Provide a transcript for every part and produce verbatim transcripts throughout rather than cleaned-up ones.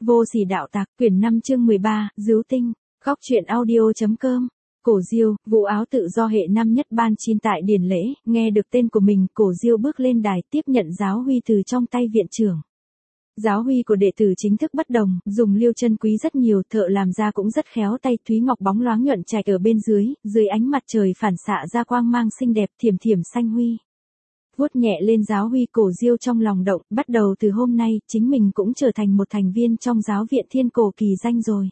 Vô sỉ đạo tặc, quyển năm chương mười ba, Dứu tinh, góc truyện audio.com. Cổ Diêu, vụ áo tự do hệ năm nhất ban chin tại điển lễ, nghe được tên của mình, Cổ Diêu bước lên đài tiếp nhận giáo huy từ trong tay viện trưởng. Giáo huy của đệ tử chính thức bất đồng, dùng liêu chân quý rất nhiều, thợ làm ra cũng rất khéo tay, thúy ngọc bóng loáng nhuận trạch ở bên dưới, dưới ánh mặt trời phản xạ ra quang mang xinh đẹp, thiểm thiểm xanh huy. Vuốt nhẹ lên giáo huy, Cổ Diêu trong lòng động, bắt đầu từ hôm nay, chính mình cũng trở thành một thành viên trong giáo viện Thiên Cổ Kỳ Danh rồi.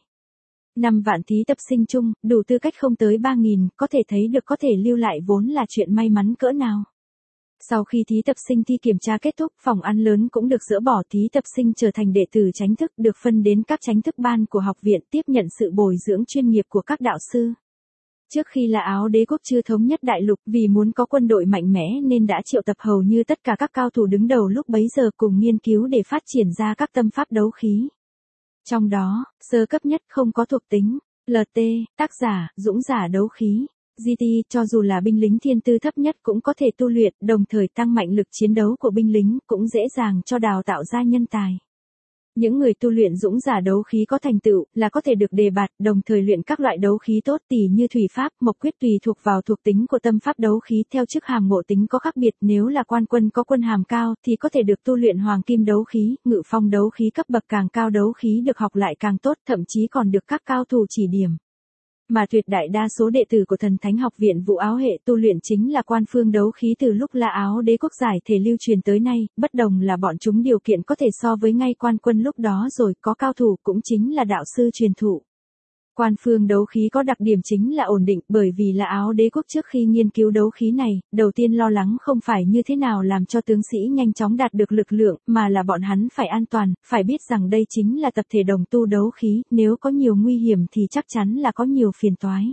Năm vạn thí tập sinh chung, đủ tư cách không tới ba nghìn, có thể thấy được có thể lưu lại vốn là chuyện may mắn cỡ nào. Sau khi thí tập sinh thi kiểm tra kết thúc, phòng ăn lớn cũng được dỡ bỏ, thí tập sinh trở thành đệ tử chánh thức, được phân đến các chánh thức ban của học viện, tiếp nhận sự bồi dưỡng chuyên nghiệp của các đạo sư. Trước khi là Áo Đế quốc chưa thống nhất đại lục, vì muốn có quân đội mạnh mẽ nên đã triệu tập hầu như tất cả các cao thủ đứng đầu lúc bấy giờ cùng nghiên cứu để phát triển ra các tâm pháp đấu khí. Trong đó, sơ cấp nhất không có thuộc tính, lờ tê, tác giả, dũng giả đấu khí, giê tê, cho dù là binh lính thiên tư thấp nhất cũng có thể tu luyện, đồng thời tăng mạnh lực chiến đấu của binh lính, cũng dễ dàng cho đào tạo ra nhân tài. Những người tu luyện dũng giả đấu khí có thành tựu là có thể được đề bạt, đồng thời luyện các loại đấu khí tốt tỉ như thủy pháp, mộc quyết tùy thuộc vào thuộc tính của tâm pháp đấu khí theo chức hàm ngộ tính có khác biệt, nếu là quan quân có quân hàm cao thì có thể được tu luyện hoàng kim đấu khí, ngự phong đấu khí cấp bậc càng cao đấu khí được học lại càng tốt, thậm chí còn được các cao thủ chỉ điểm. Mà tuyệt đại đa số đệ tử của Thần Thánh Học viện Vũ Áo hệ tu luyện chính là quan phương đấu khí từ lúc là Áo Đế quốc giải thể lưu truyền tới nay, bất đồng là bọn chúng điều kiện có thể so với ngay quan quân lúc đó rồi, có cao thủ cũng chính là đạo sư truyền thụ. Quan phương đấu khí có đặc điểm chính là ổn định, bởi vì là Áo Đế quốc trước khi nghiên cứu đấu khí này, đầu tiên lo lắng không phải như thế nào làm cho tướng sĩ nhanh chóng đạt được lực lượng, mà là bọn hắn phải an toàn, phải biết rằng đây chính là tập thể đồng tu đấu khí, nếu có nhiều nguy hiểm thì chắc chắn là có nhiều phiền toái.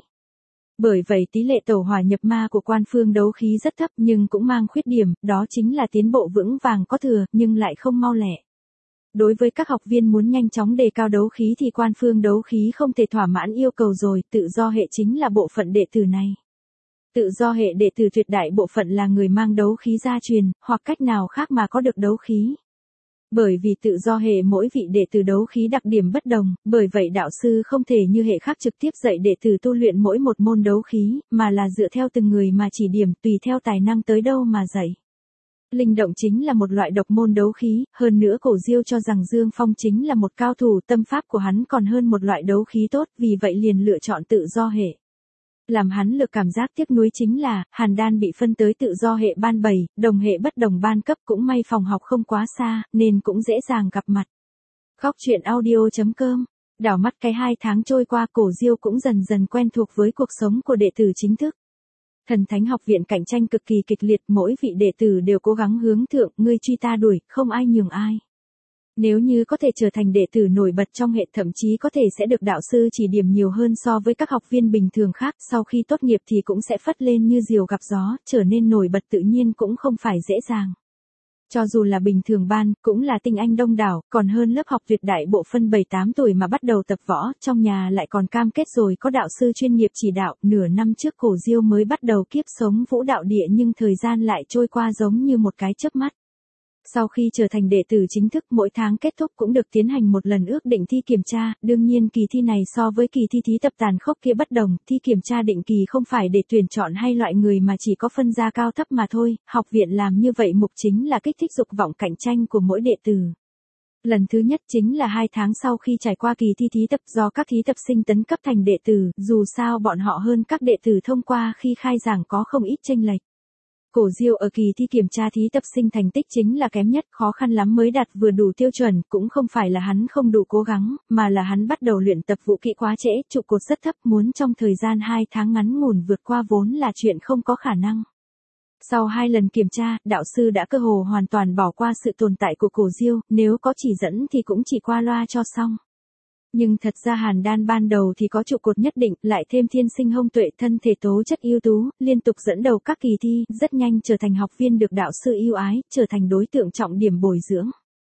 Bởi vậy tỷ lệ tẩu hỏa nhập ma của quan phương đấu khí rất thấp nhưng cũng mang khuyết điểm, đó chính là tiến bộ vững vàng có thừa, nhưng lại không mau lẹ. Đối với các học viên muốn nhanh chóng đề cao đấu khí thì quan phương đấu khí không thể thỏa mãn yêu cầu rồi, tự do hệ chính là bộ phận đệ tử này. Tự do hệ đệ tử tuyệt đại bộ phận là người mang đấu khí gia truyền, hoặc cách nào khác mà có được đấu khí. Bởi vì tự do hệ mỗi vị đệ tử đấu khí đặc điểm bất đồng, bởi vậy đạo sư không thể như hệ khác trực tiếp dạy đệ tử tu luyện mỗi một môn đấu khí, mà là dựa theo từng người mà chỉ điểm, tùy theo tài năng tới đâu mà dạy. Linh động chính là một loại độc môn đấu khí, hơn nữa Cổ Diêu cho rằng Dương Phong chính là một cao thủ, tâm pháp của hắn còn hơn một loại đấu khí tốt, vì vậy liền lựa chọn tự do hệ. Làm hắn lực cảm giác tiếc nuối chính là, Hàn Đan bị phân tới tự do hệ ban bảy, đồng hệ bất đồng ban cấp, cũng may phòng học không quá xa, nên cũng dễ dàng gặp mặt. Góc truyện audio.com. Đảo mắt cái hai tháng trôi qua, Cổ Diêu cũng dần dần quen thuộc với cuộc sống của đệ tử chính thức. Thần Thánh Học viện cạnh tranh cực kỳ kịch liệt, mỗi vị đệ tử đều cố gắng hướng thượng, ngươi truy ta đuổi, không ai nhường ai. Nếu như có thể trở thành đệ tử nổi bật trong hệ, thậm chí có thể sẽ được đạo sư chỉ điểm nhiều hơn so với các học viên bình thường khác, sau khi tốt nghiệp thì cũng sẽ phất lên như diều gặp gió, trở nên nổi bật tự nhiên cũng không phải dễ dàng. Cho dù là bình thường ban, cũng là tinh anh đông đảo, còn hơn lớp học tuyệt đại bộ phân bảy tám tuổi mà bắt đầu tập võ, trong nhà lại còn cam kết rồi có đạo sư chuyên nghiệp chỉ đạo, nửa năm trước Cổ Diêu mới bắt đầu kiếp sống vũ đạo địa nhưng thời gian lại trôi qua giống như một cái chớp mắt. Sau khi trở thành đệ tử chính thức, mỗi tháng kết thúc cũng được tiến hành một lần ước định thi kiểm tra, đương nhiên kỳ thi này so với kỳ thi thí tập tàn khốc kia bất đồng, thi kiểm tra định kỳ không phải để tuyển chọn hay loại người mà chỉ có phân ra cao thấp mà thôi, học viện làm như vậy mục chính là kích thích dục vọng cạnh tranh của mỗi đệ tử. Lần thứ nhất chính là hai tháng sau khi trải qua kỳ thi thí tập, do các thí tập sinh tấn cấp thành đệ tử, dù sao bọn họ hơn các đệ tử thông qua khi khai giảng có không ít chênh lệch. Cổ Diêu ở kỳ thi kiểm tra thí tập sinh thành tích chính là kém nhất, khó khăn lắm mới đạt vừa đủ tiêu chuẩn, cũng không phải là hắn không đủ cố gắng, mà là hắn bắt đầu luyện tập vũ kỹ quá trễ, trụ cột rất thấp, muốn trong thời gian hai tháng ngắn ngủn vượt qua vốn là chuyện không có khả năng. Sau hai lần kiểm tra, đạo sư đã cơ hồ hoàn toàn bỏ qua sự tồn tại của Cổ Diêu, nếu có chỉ dẫn thì cũng chỉ qua loa cho xong. Nhưng thật ra Hàn Đan ban đầu thì có trụ cột nhất định, lại thêm thiên sinh hông tuệ, thân thể tố chất ưu tú, liên tục dẫn đầu các kỳ thi, rất nhanh trở thành học viên được đạo sư yêu ái, trở thành đối tượng trọng điểm bồi dưỡng.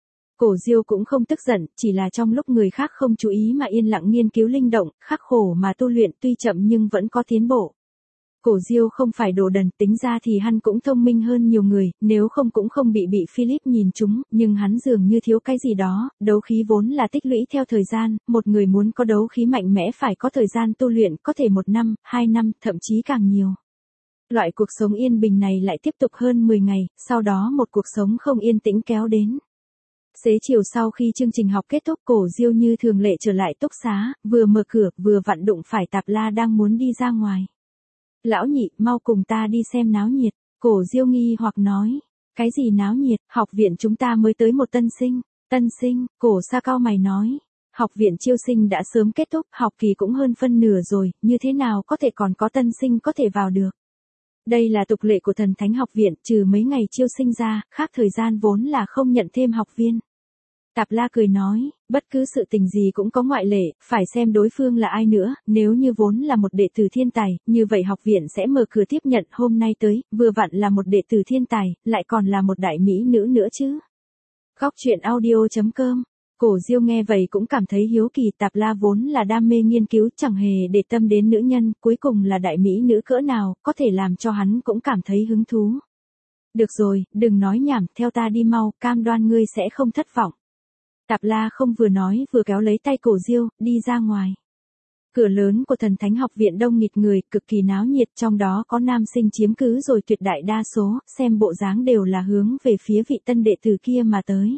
Cổ Diêu cũng không tức giận, chỉ là trong lúc người khác không chú ý mà yên lặng nghiên cứu linh động, khắc khổ mà tu luyện, tuy chậm nhưng vẫn có tiến bộ. Cổ Diêu không phải đồ đần, tính ra thì hắn cũng thông minh hơn nhiều người, nếu không cũng không bị bị Philip nhìn trúng, nhưng hắn dường như thiếu cái gì đó, đấu khí vốn là tích lũy theo thời gian, một người muốn có đấu khí mạnh mẽ phải có thời gian tu luyện, có thể một năm, hai năm, thậm chí càng nhiều. Loại cuộc sống yên bình này lại tiếp tục hơn mười ngày, sau đó một cuộc sống không yên tĩnh kéo đến. Xế chiều sau khi chương trình học kết thúc, Cổ Diêu như thường lệ trở lại túc xá, vừa mở cửa, vừa vặn đụng phải Tạp La đang muốn đi ra ngoài. Lão nhị, mau cùng ta đi xem náo nhiệt. Cổ Diêu nghi hoặc nói. Cái gì náo nhiệt, học viện chúng ta mới tới một tân sinh. Tân sinh, Cổ Sa cao mày nói. Học viện chiêu sinh đã sớm kết thúc, học kỳ cũng hơn phân nửa rồi, như thế nào có thể còn có tân sinh có thể vào được. Đây là tục lệ của Thần Thánh học viện, trừ mấy ngày chiêu sinh ra, khác thời gian vốn là không nhận thêm học viên. Tạp La cười nói, bất cứ sự tình gì cũng có ngoại lệ, phải xem đối phương là ai nữa, nếu như vốn là một đệ tử thiên tài, như vậy học viện sẽ mở cửa tiếp nhận, hôm nay tới, vừa vặn là một đệ tử thiên tài, lại còn là một đại mỹ nữ nữa chứ. Góc truyện audio chấm com. Cổ Diêu nghe vậy cũng cảm thấy hiếu kỳ, Tạp La vốn là đam mê nghiên cứu, chẳng hề để tâm đến nữ nhân, cuối cùng là đại mỹ nữ cỡ nào, có thể làm cho hắn cũng cảm thấy hứng thú. Được rồi, đừng nói nhảm, theo ta đi mau, cam đoan ngươi sẽ không thất vọng. Tạp La không vừa nói vừa kéo lấy tay Cổ Diêu, đi ra ngoài. Cửa lớn của Thần Thánh học viện đông nghịt người, cực kỳ náo nhiệt, trong đó có nam sinh chiếm cứ rồi tuyệt đại đa số, xem bộ dáng đều là hướng về phía vị tân đệ tử kia mà tới.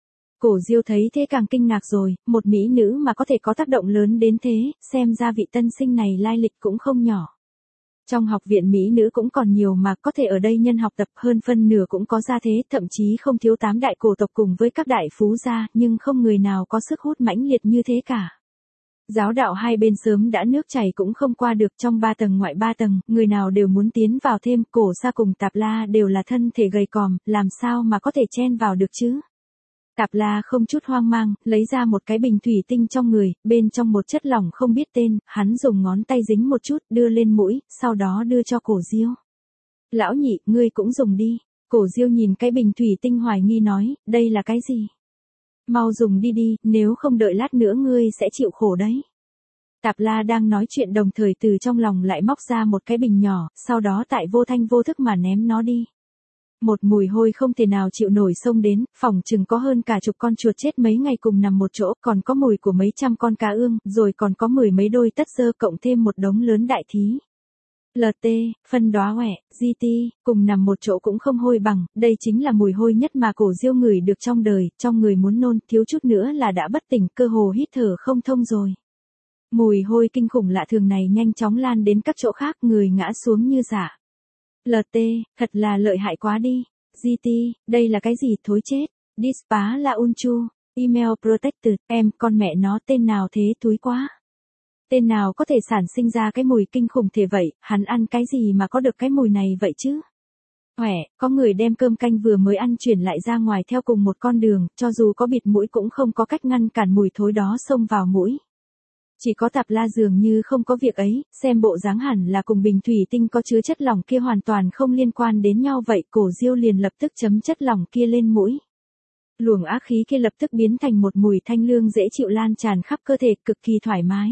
Cổ Diêu thấy thế càng kinh ngạc rồi, một mỹ nữ mà có thể có tác động lớn đến thế, xem ra vị tân sinh này lai lịch cũng không nhỏ. Trong học viện mỹ nữ cũng còn nhiều mà có thể ở đây nhân học tập hơn phân nửa cũng có gia thế, thậm chí không thiếu tám đại cổ tộc cùng với các đại phú gia, nhưng không người nào có sức hút mãnh liệt như thế cả. Giáo đạo hai bên sớm đã nước chảy cũng không qua được, trong ba tầng ngoại ba tầng, người nào đều muốn tiến vào thêm, Cổ Sa cùng Tạp La đều là thân thể gầy còm, làm sao mà có thể chen vào được chứ. Tạp La không chút hoang mang, lấy ra một cái bình thủy tinh trong người, bên trong một chất lỏng không biết tên, hắn dùng ngón tay dính một chút, đưa lên mũi, sau đó đưa cho Cổ Diêu. Lão nhị, ngươi cũng dùng đi. Cổ Diêu nhìn cái bình thủy tinh hoài nghi nói, đây là cái gì? Mau dùng đi đi, nếu không đợi lát nữa ngươi sẽ chịu khổ đấy. Tạp La đang nói chuyện đồng thời từ trong lòng lại móc ra một cái bình nhỏ, sau đó tại vô thanh vô thức mà ném nó đi. Một mùi hôi không thể nào chịu nổi xông đến, phòng chừng có hơn cả chục con chuột chết mấy ngày cùng nằm một chỗ, còn có mùi của mấy trăm con cá ương, rồi còn có mười mấy đôi tất dơ cộng thêm một đống lớn đại thí. lờ tê, phân đóa hoẹ, giê tê, cùng nằm một chỗ cũng không hôi bằng, đây chính là mùi hôi nhất mà Cổ Diêu ngửi được trong đời, trong người muốn nôn, thiếu chút nữa là đã bất tỉnh, cơ hồ hít thở không thông rồi. Mùi hôi kinh khủng lạ thường này nhanh chóng lan đến các chỗ khác, người ngã xuống như giả. lờ tê, thật là lợi hại quá đi. giê tê, đây là cái gì, thối chết. Dispa là Unchu, Email Protected, em, con mẹ nó tên nào thế túi quá. Tên nào có thể sản sinh ra cái mùi kinh khủng thế vậy, hắn ăn cái gì mà có được cái mùi này vậy chứ? Hỏe, có người đem cơm canh vừa mới ăn chuyển lại ra ngoài theo cùng một con đường, cho dù có bịt mũi cũng không có cách ngăn cản mùi thối đó xông vào mũi. Chỉ có Tạp La dường như không có việc ấy, xem bộ dáng hẳn là cùng bình thủy tinh có chứa chất lỏng kia hoàn toàn không liên quan đến nhau vậy, Cổ Diêu liền lập tức chấm chất lỏng kia lên mũi. Luồng ác khí kia lập tức biến thành một mùi thanh lương dễ chịu lan tràn khắp cơ thể, cực kỳ thoải mái.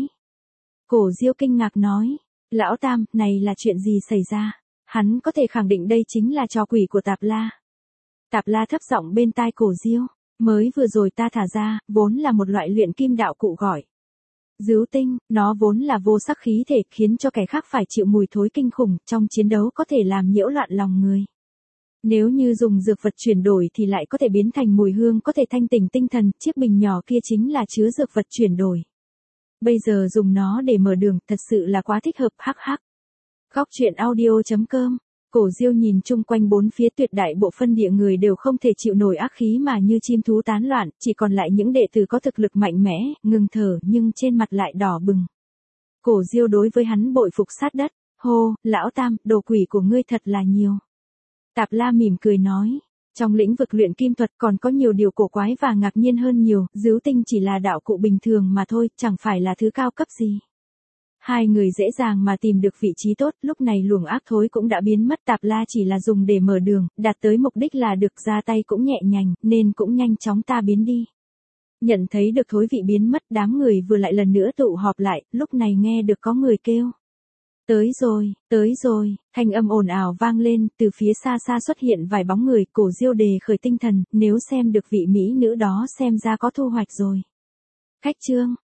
Cổ Diêu kinh ngạc nói, lão Tam, này là chuyện gì xảy ra? Hắn có thể khẳng định đây chính là trò quỷ của Tạp La. Tạp La thấp giọng bên tai Cổ Diêu, mới vừa rồi ta thả ra, vốn là một loại luyện kim đạo cụ gọi dứu tinh, nó vốn là vô sắc khí thể, khiến cho kẻ khác phải chịu mùi thối kinh khủng, trong chiến đấu có thể làm nhiễu loạn lòng người. Nếu như dùng dược vật chuyển đổi thì lại có thể biến thành mùi hương có thể thanh tỉnh tinh thần, chiếc bình nhỏ kia chính là chứa dược vật chuyển đổi. Bây giờ dùng nó để mở đường, thật sự là quá thích hợp, hắc hắc. Góc truyện audio chấm com. Cổ Diêu nhìn chung quanh bốn phía, tuyệt đại bộ phân địa người đều không thể chịu nổi ác khí mà như chim thú tán loạn, chỉ còn lại những đệ tử có thực lực mạnh mẽ, ngừng thở nhưng trên mặt lại đỏ bừng. Cổ Diêu đối với hắn bội phục sát đất, hô, lão Tam, đồ quỷ của ngươi thật là nhiều. Tạp La mỉm cười nói, trong lĩnh vực luyện kim thuật còn có nhiều điều cổ quái và ngạc nhiên hơn nhiều, dứu tinh chỉ là đạo cụ bình thường mà thôi, chẳng phải là thứ cao cấp gì. Hai người dễ dàng mà tìm được vị trí tốt, lúc này luồng ác thối cũng đã biến mất, Tạp La chỉ là dùng để mở đường, đạt tới mục đích là được, ra tay cũng nhẹ nhàng, nên cũng nhanh chóng ta biến đi. Nhận thấy được thối vị biến mất, đám người vừa lại lần nữa tụ họp lại, lúc này nghe được có người kêu. Tới rồi, tới rồi, thanh âm ồn ào vang lên, từ phía xa xa xuất hiện vài bóng người, Cổ Diêu đề khởi tinh thần, nếu xem được vị mỹ nữ đó xem ra có thu hoạch rồi. Khách trương,